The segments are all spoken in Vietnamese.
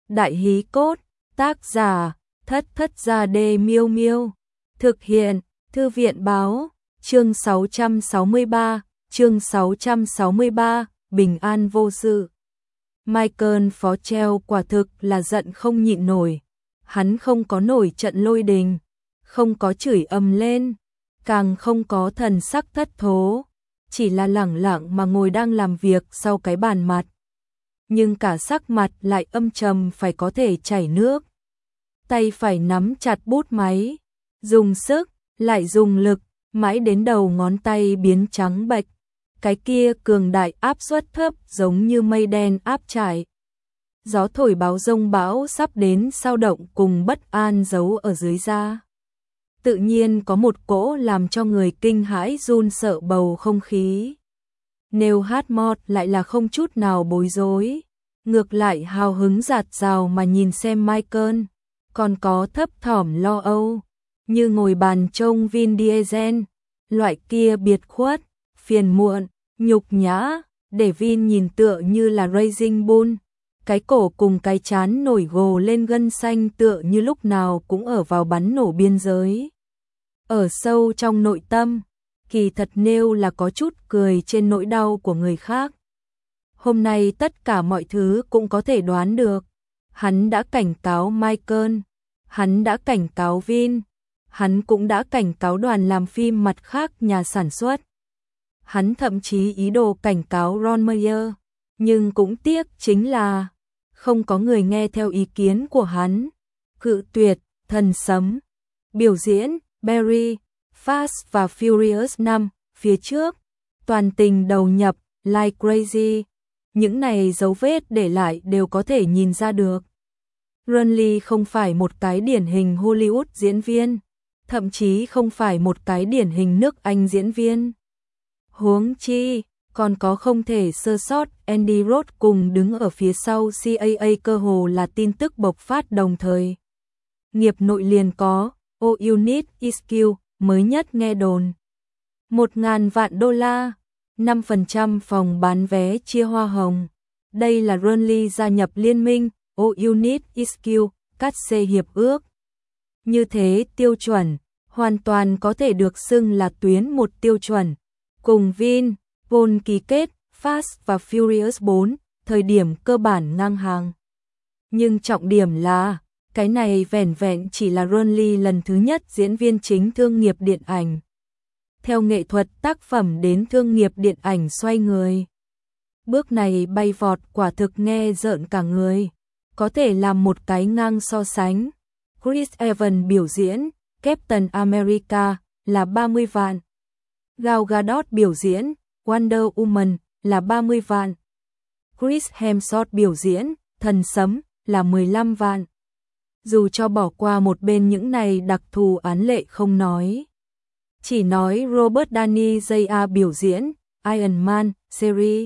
Đại hí cốt, tác giả, Thất Thất Gia Đê Miêu Miêu. Thực hiện, Thư viện báo, chương 663, bình an vô sự. Michael Phó Treo quả thực là giận không nhịn nổi. Hắn không có nổi trận lôi đình, không có chửi ầm lên, càng không có thần sắc thất thố, chỉ là lẳng lặng mà ngồi đang làm việc sau cái bàn mặt. Nhưng cả sắc mặt lại âm trầm phải có thể chảy nước. Tay phải nắm chặt bút máy, dùng sức, lại dùng lực, mãi đến đầu ngón tay biến trắng bệch. Cái kia cường đại áp suất thấp giống như mây đen áp trải. Gió thổi báo rông bão sắp đến, sao động cùng bất an giấu ở dưới da. Tự nhiên có một cỗ làm cho người kinh hãi run sợ bầu không khí. Neil Hartmore lại là không chút nào bối rối, ngược lại hào hứng dạt dào mà nhìn xem Michael, còn có thấp thỏm lo âu, như ngồi bàn trông Vin Diesel, loại kia biệt khuất, phiền muộn, nhục nhã, để Vin nhìn tựa như là Raging Bull, cái cổ cùng cái trán nổi gồ lên gân xanh tựa như lúc nào cũng ở vào bắn nổ biên giới. Ở sâu trong nội tâm, kỳ thật Neil là có chút cười trên nỗi đau của người khác. Hôm nay tất cả mọi thứ cũng có thể đoán được. Hắn đã cảnh cáo Michael, hắn đã cảnh cáo Vin, hắn cũng đã cảnh cáo đoàn làm phim mặt khác nhà sản xuất. Hắn thậm chí ý đồ cảnh cáo Ron Meyer, nhưng cũng tiếc chính là không có người nghe theo ý kiến của hắn. Cự tuyệt, thần sấm, biểu diễn, Barry, Fast và Furious 5, phía trước, toàn tình đầu nhập, like crazy. Những này dấu vết để lại đều có thể nhìn ra được. Ron Lee không phải một cái điển hình Hollywood diễn viên, thậm chí không phải một cái điển hình nước Anh diễn viên. Huống chi, còn có không thể sơ sót Andy Roth cùng đứng ở phía sau CAA, cơ hồ là tin tức bộc phát đồng thời. Nghiệp nội liền có, All You Need Is Skill, mới nhất nghe đồn. 1.000 vạn đô la, 5% phòng bán vé chia hoa hồng. Đây là Ron Lee gia nhập liên minh All You Need Is Skill, cắt xê hiệp ước. Như thế tiêu chuẩn, hoàn toàn có thể được xưng là tuyến một tiêu chuẩn. Cùng Vin, Paul ký kết Fast và Furious 4, thời điểm cơ bản ngang hàng. Nhưng trọng điểm là, cái này vẻn vẹn chỉ là Ron Lee lần thứ nhất diễn viên chính thương nghiệp điện ảnh. Theo nghệ thuật tác phẩm đến thương nghiệp điện ảnh xoay người. Bước này bay vọt quả thực nghe rợn cả người. Có thể làm một cái ngang so sánh. Chris Evans biểu diễn Captain America là 30 vạn. Gal Gadot biểu diễn Wonder Woman là 30 vạn. Chris Hemsworth biểu diễn Thần Sấm là 15 vạn. Dù cho bỏ qua một bên những này đặc thù án lệ không nói. Chỉ nói Robert Downey Jr. biểu diễn Iron Man series.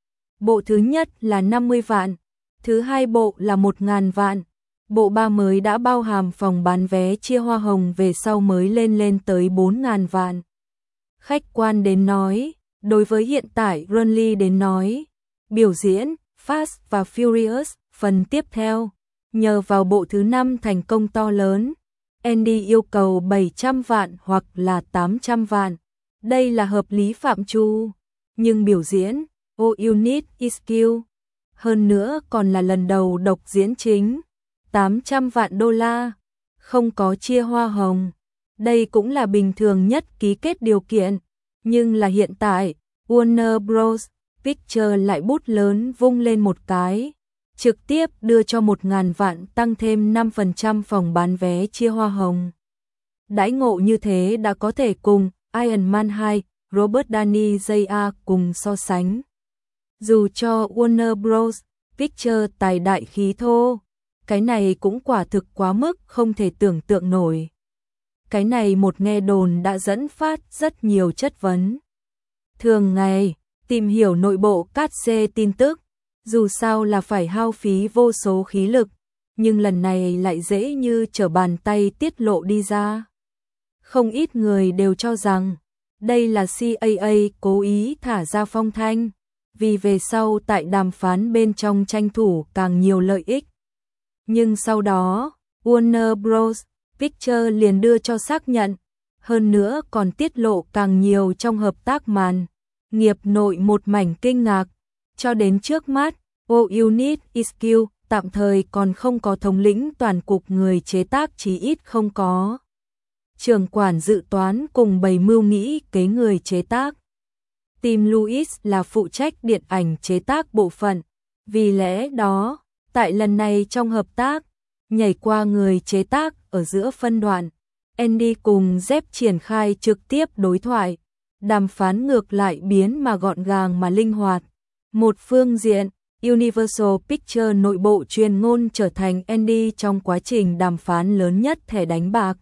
Bộ thứ nhất là 50 vạn, thứ hai bộ là 1.000 vạn. Bộ 3 mới đã bao hàm phòng bán vé chia hoa hồng về sau mới lên tới 4.000 vạn. Khách quan đến nói, đối với hiện tại Ron Lee đến nói, biểu diễn Fast và Furious phần tiếp theo, nhờ vào bộ thứ 5 thành công to lớn. Andy yêu cầu 700 vạn hoặc là 800 vạn. Đây là hợp lý phạm trù. Nhưng biểu diễn All You Need Is Skill, hơn nữa còn là lần đầu độc diễn chính, 800 vạn đô la, không có chia hoa hồng. Đây cũng là bình thường nhất ký kết điều kiện. Nhưng là hiện tại, Warner Bros. Pictures lại bút lớn vung lên một cái, trực tiếp đưa cho 1.000 vạn tăng thêm 5% phòng bán vé chia hoa hồng. Đãi ngộ như thế đã có thể cùng Iron Man 2, Robert Downey Jr. cùng so sánh. Dù cho Warner Bros. Pictures tài đại khí thô, cái này cũng quả thực quá mức không thể tưởng tượng nổi. Cái này một nghe đồn đã dẫn phát rất nhiều chất vấn. Thường ngày, tìm hiểu nội bộ cát xê tin tức, dù sao là phải hao phí vô số khí lực, nhưng lần này lại dễ như trở bàn tay tiết lộ đi ra. Không ít người đều cho rằng, đây là CAA cố ý thả ra phong thanh, vì về sau tại đàm phán bên trong tranh thủ càng nhiều lợi ích. Nhưng sau đó, Warner Bros. Pictures liền đưa cho xác nhận, hơn nữa còn tiết lộ càng nhiều trong hợp tác màn. Nghiệp nội một mảnh kinh ngạc, cho đến trước mắt, O-Unit EQ tạm thời còn không có thống lĩnh toàn cục người chế tác, chí ít không có trưởng quản dự toán cùng bày mưu nghĩ kế người chế tác. Tim Louis là phụ trách điện ảnh chế tác bộ phận, vì lẽ đó, tại lần này trong hợp tác, nhảy qua người chế tác ở giữa phân đoạn, Andy cùng Jeff triển khai trực tiếp đối thoại, đàm phán ngược lại biến mà gọn gàng mà linh hoạt. Một phương diện, Universal Pictures nội bộ truyền ngôn trở thành Andy trong quá trình đàm phán lớn nhất thẻ đánh bạc.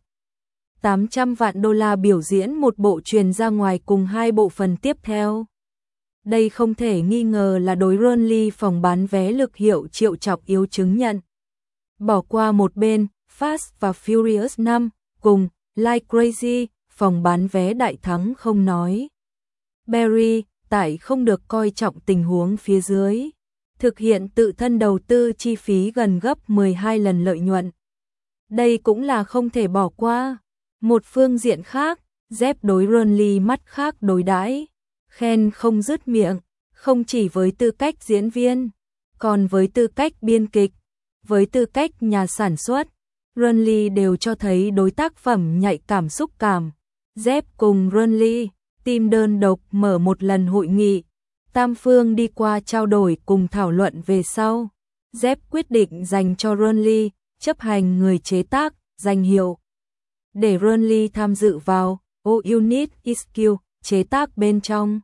800 vạn đô la biểu diễn một bộ truyền ra ngoài cùng 2 bộ phần tiếp theo. Đây không thể nghi ngờ là đối Burnley phòng bán vé lực hiệu triệu chọc yếu chứng nhận. Bỏ qua một bên, Fast và Furious 5 cùng Like Crazy, phòng bán vé đại thắng không nói. Barry, tại không được coi trọng tình huống phía dưới, thực hiện tự thân đầu tư chi phí gần gấp 12 lần lợi nhuận. Đây cũng là không thể bỏ qua. Một phương diện khác, Jeff đối Burnley mắt khác đối đãi, khen không dứt miệng, không chỉ với tư cách diễn viên, còn với tư cách biên kịch, với tư cách nhà sản xuất, Burnley đều cho thấy đối tác phẩm nhạy cảm xúc cảm. Jeff cùng Burnley, team đơn độc mở một lần hội nghị, tam phương đi qua trao đổi cùng thảo luận về sau. Jeff quyết định dành cho Burnley chấp hành người chế tác danh hiệu, để Burnley tham dự vào O-Unit EQ chế tác bên trong.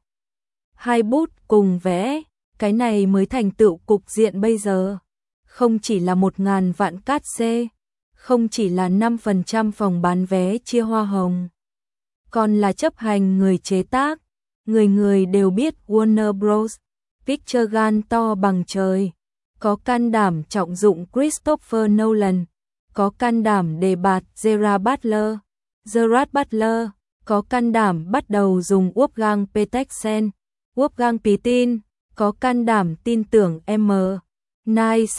2 bút cùng vẽ, cái này mới thành tựu cục diện bây giờ. Không chỉ là 1.000 vạn cát xê, không chỉ là 5% phòng bán vé chia hoa hồng, còn là chấp hành người chế tác. Người người đều biết Warner Bros. Pictures gan to bằng trời, có can đảm trọng dụng Christopher Nolan, có can đảm đề bạt Gerard Butler, có can đảm bắt đầu dùng Wolfgang Petersen, Wolfgang Petersen, có can đảm tin tưởng M. Night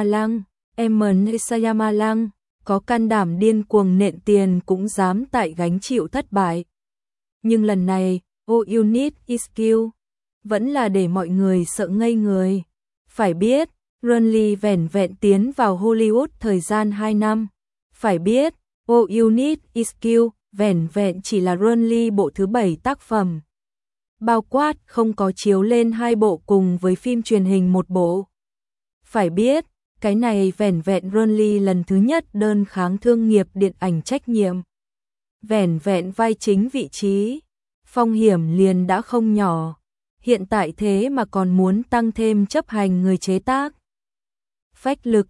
Shyamalan, có can đảm điên cuồng nện tiền cũng dám tại gánh chịu thất bại. Nhưng lần này, O-Unit EQ vẫn là để mọi người sợ ngây người. Phải biết, Burnley vẻn vẹn tiến vào Hollywood thời gian 2 năm. Phải biết, O-Unit EQ vẻn vẹn chỉ là Burnley bộ thứ 7 tác phẩm, bao quát không có chiếu lên 2 bộ cùng với phim truyền hình 1 bộ. Phải biết, cái này vẻn vẹn Burnley lần thứ nhất đơn kháng thương nghiệp điện ảnh trách nhiệm. Vẻn vẹn vai chính vị trí, phong hiểm liền đã không nhỏ. Hiện tại thế mà còn muốn tăng thêm chấp hành người chế tác. Phách lực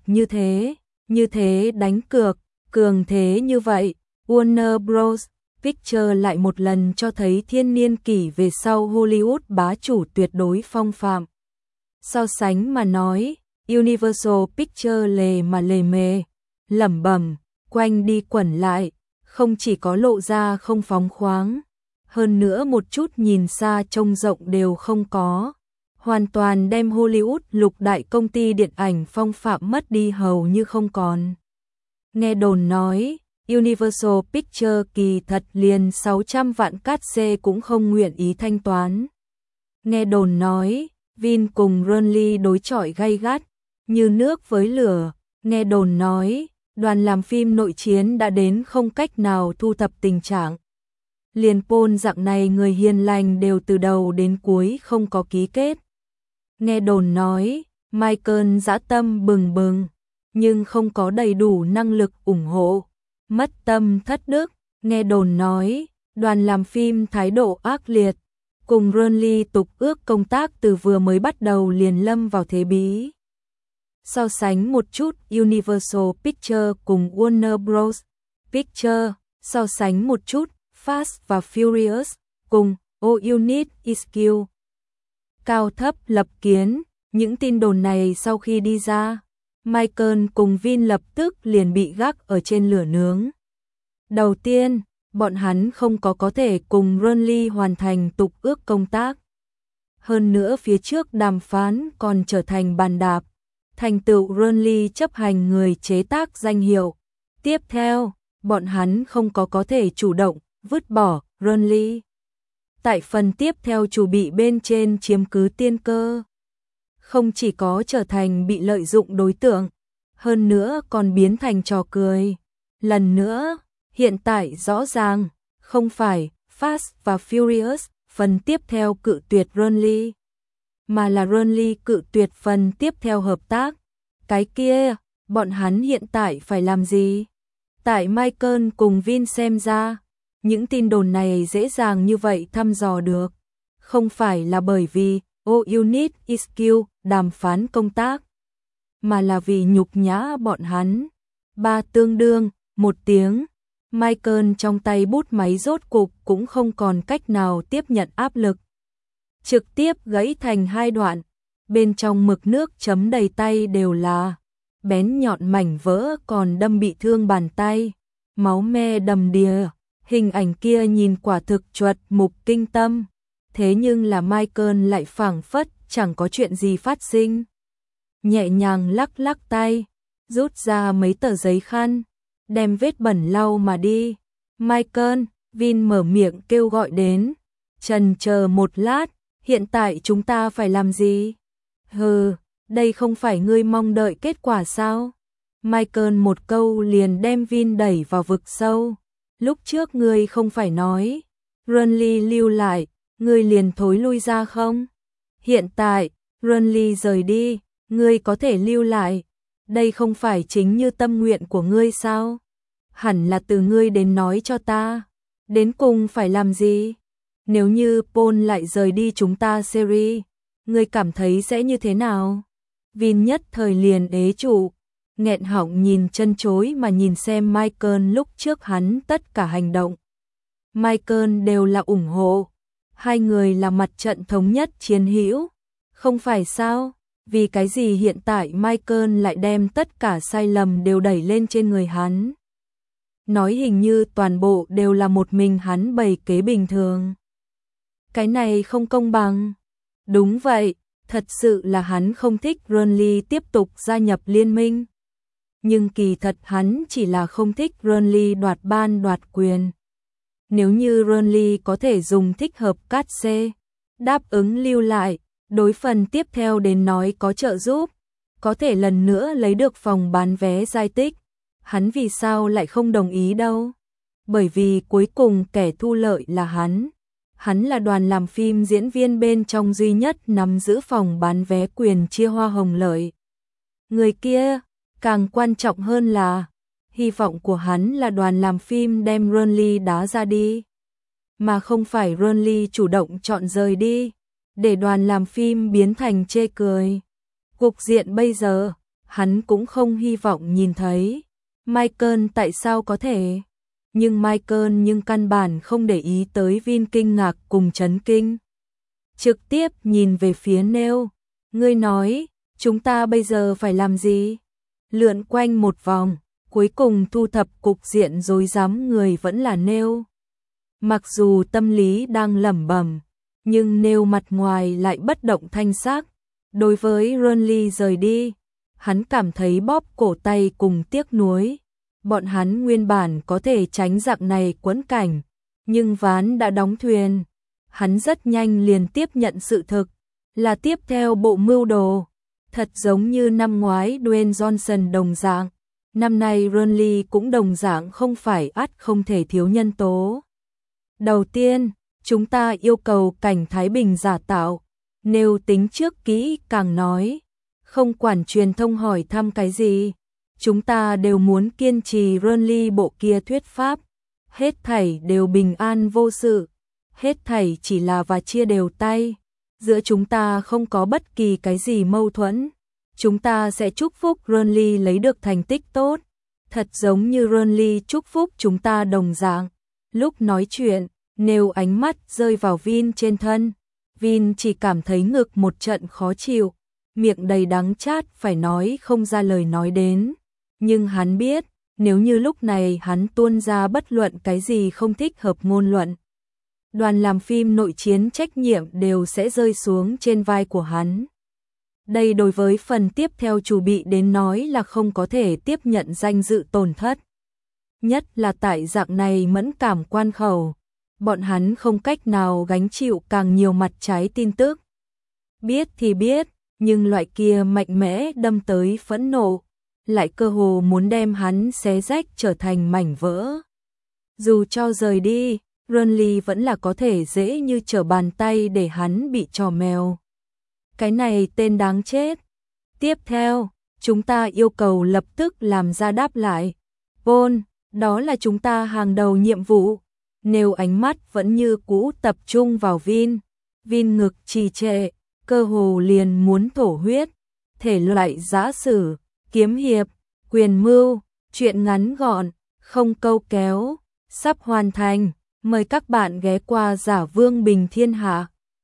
như thế đánh cược, cường thế như vậy, Warner Bros. Pictures lại một lần cho thấy thiên niên kỷ về sau Hollywood bá chủ tuyệt đối phong phạm. So sánh mà nói, Universal Pictures lề mà lề mề, lẩm bẩm, quanh đi quẩn lại, không chỉ có lộ ra không phóng khoáng, hơn nữa một chút nhìn xa trông rộng đều không có, hoàn toàn đem Hollywood lục đại công ty điện ảnh phong phạm mất đi hầu như không còn. Nghe đồn nói, Universal Pictures kỳ thật liền 600 vạn cát xê cũng không nguyện ý thanh toán. Nghe đồn nói, Vin cùng Burnley đối chọi gay gắt, như nước với lửa. Nghe đồn nói, đoàn làm phim nội chiến đã đến không cách nào thu thập tình trạng. Liền Paul dạng này người hiền lành đều từ đầu đến cuối không có ký kết. Nghe đồn nói, Michael dã tâm bừng bừng, nhưng không có đầy đủ năng lực ủng hộ, mất tâm thất đức. Nghe đồn nói, đoàn làm phim thái độ ác liệt, cùng Burnley tục ước công tác từ vừa mới bắt đầu liền lâm vào thế bí. So sánh một chút Universal Pictures cùng Warner Bros. Pictures, so sánh một chút Fast và Furious cùng O-Unit EQ. Cao thấp lập kiến, những tin đồn này sau khi đi ra, Michael cùng Vin lập tức liền bị gác ở trên lửa nướng. Đầu tiên, bọn hắn không có thể cùng Burnley hoàn thành tục ước công tác. Hơn nữa phía trước đàm phán còn trở thành bàn đạp. thành tựu Renly chấp hành người chế tác danh hiệu. Tiếp theo, bọn hắn không có thể chủ động vứt bỏ Renly. Tại phần tiếp theo chủ bị bên trên chiếm cứ tiên cơ. Không chỉ có trở thành bị lợi dụng đối tượng, hơn nữa còn biến thành trò cười. Lần nữa, hiện tại rõ ràng, không phải Fast và Furious phần tiếp theo cự tuyệt Renly, mà là Renly cự tuyệt phần tiếp theo hợp tác. Cái kia, bọn hắn hiện tại phải làm gì? Tại Michael cùng Vin xem ra, những tin đồn này dễ dàng như vậy thăm dò được. Không phải là bởi vì All You Need Is Skill đàm phán công tác, mà là vì nhục nhã bọn hắn. 3 tương đương, 1 tiếng. Michael trong tay bút máy rốt cục cũng không còn cách nào tiếp nhận áp lực. Trực tiếp gãy thành 2 đoạn. Bên trong mực nước chấm đầy tay đều là bén nhọn mảnh vỡ còn đâm bị thương bàn tay. Máu me đầm đìa. Hình ảnh kia nhìn quả thực chuột mục kinh tâm. Thế nhưng là Michael lại phảng phất chẳng có chuyện gì phát sinh. Nhẹ nhàng lắc lắc tay, rút ra mấy tờ giấy khăn, đem vết bẩn lau mà đi. Michael, Vin mở miệng kêu gọi đến. Chần chờ một lát, hiện tại chúng ta phải làm gì? Hừ, đây không phải ngươi mong đợi kết quả sao? Michael một câu liền đem Vin đẩy vào vực sâu. Lúc trước ngươi không phải nói Renly lưu lại, ngươi liền thối lui ra không? Hiện tại, Renly rời đi, ngươi có thể lưu lại. Đây không phải chính như tâm nguyện của ngươi sao? Hẳn là từ ngươi đến nói cho ta. Đến cùng phải làm gì? Nếu như Paul lại rời đi chúng ta series, ngươi cảm thấy sẽ như thế nào? Vin nhất thời liền ế trụ, nghẹn họng nhìn chân chối mà nhìn xem Michael lúc trước hắn tất cả hành động. Michael đều là ủng hộ, hai người là mặt trận thống nhất chiến hữu, không phải sao? Vì cái gì hiện tại Michael lại đem tất cả sai lầm đều đẩy lên trên người hắn? Nói hình như toàn bộ đều là một mình hắn bày kế bình thường. Cái này không công bằng. Đúng vậy, thật sự là hắn không thích Renly tiếp tục gia nhập liên minh. Nhưng kỳ thật hắn chỉ là không thích Renly đoạt ban đoạt quyền. Nếu như Renly có thể dùng thích hợp cát C, đáp ứng lưu lại, đối phần tiếp theo đến nói có trợ giúp, có thể lần nữa lấy được phòng bán vé giai tích, hắn vì sao lại không đồng ý đâu? Bởi vì cuối cùng kẻ thu lợi là hắn. Hắn là đoàn làm phim diễn viên bên trong duy nhất nắm giữ phòng bán vé quyền chia hoa hồng lợi. Người kia, càng quan trọng hơn là, hy vọng của hắn là đoàn làm phim đem Renly đá ra đi, mà không phải Renly chủ động chọn rời đi, để đoàn làm phim biến thành chê cười. Cục diện bây giờ, hắn cũng không hy vọng nhìn thấy. Michael tại sao có thể? Nhưng Michael căn bản không để ý tới Vin kinh ngạc cùng chấn kinh. Trực tiếp nhìn về phía Neil, ngươi nói, chúng ta bây giờ phải làm gì? Lượn quanh một vòng, cuối cùng thu thập cục diện rối rắm người vẫn là Neil. Mặc dù tâm lý đang lẩm bẩm, nhưng Neil mặt ngoài lại bất động thanh sắc. Đối với Renly rời đi, hắn cảm thấy bóp cổ tay cùng tiếc nuối. Bọn hắn nguyên bản có thể tránh dạng này quẫn cảnh, nhưng ván đã đóng thuyền. Hắn rất nhanh liền tiếp nhận sự thực, là tiếp theo bộ mưu đồ. Thật giống như năm ngoái Dwayne Johnson đồng dạng, năm nay Renly cũng đồng dạng không phải ắt không thể thiếu nhân tố. Đầu tiên, chúng ta yêu cầu cảnh Thái Bình giả tạo, nếu tính trước kỹ càng nói, không quản truyền thông hỏi thăm cái gì. Chúng ta đều muốn kiên trì Renly bộ kia thuyết pháp, hết thảy đều bình an vô sự, hết thảy chỉ là và chia đều tay, giữa chúng ta không có bất kỳ cái gì mâu thuẫn, chúng ta sẽ chúc phúc Renly lấy được thành tích tốt, thật giống như Renly chúc phúc chúng ta đồng dạng. Lúc nói chuyện, nếu ánh mắt rơi vào Vin trên thân, Vin chỉ cảm thấy ngực một trận khó chịu, miệng đầy đắng chát phải nói không ra lời nói đến. Nhưng hắn biết, nếu như lúc này hắn tuôn ra bất luận cái gì không thích hợp ngôn luận, đoàn làm phim nội chiến trách nhiệm đều sẽ rơi xuống trên vai của hắn. Đây đối với phần tiếp theo chủ bị đến nói là không có thể tiếp nhận danh dự tổn thất. Nhất là tại dạng này mẫn cảm quan khẩu, bọn hắn không cách nào gánh chịu càng nhiều mặt trái tin tức. Biết thì biết, nhưng loại kia mạnh mẽ đâm tới phẫn nộ, lại cơ hồ muốn đem hắn xé rách trở thành mảnh vỡ. Dù cho rời đi, Renly vẫn là có thể dễ như trở bàn tay để hắn bị trò mèo. Cái này tên đáng chết. Tiếp theo, chúng ta yêu cầu lập tức làm ra đáp lại. Paul, đó là chúng ta hàng đầu nhiệm vụ. Nếu ánh mắt vẫn như cũ tập trung vào Vin ngực trì trệ, cơ hồ liền muốn thổ huyết. Thể loại giã sử, kiếm hiệp, quyền mưu, truyện ngắn gọn, không câu kéo, sắp hoàn thành. Mời các bạn ghé qua Giả Vương Bình Thiên Hạ.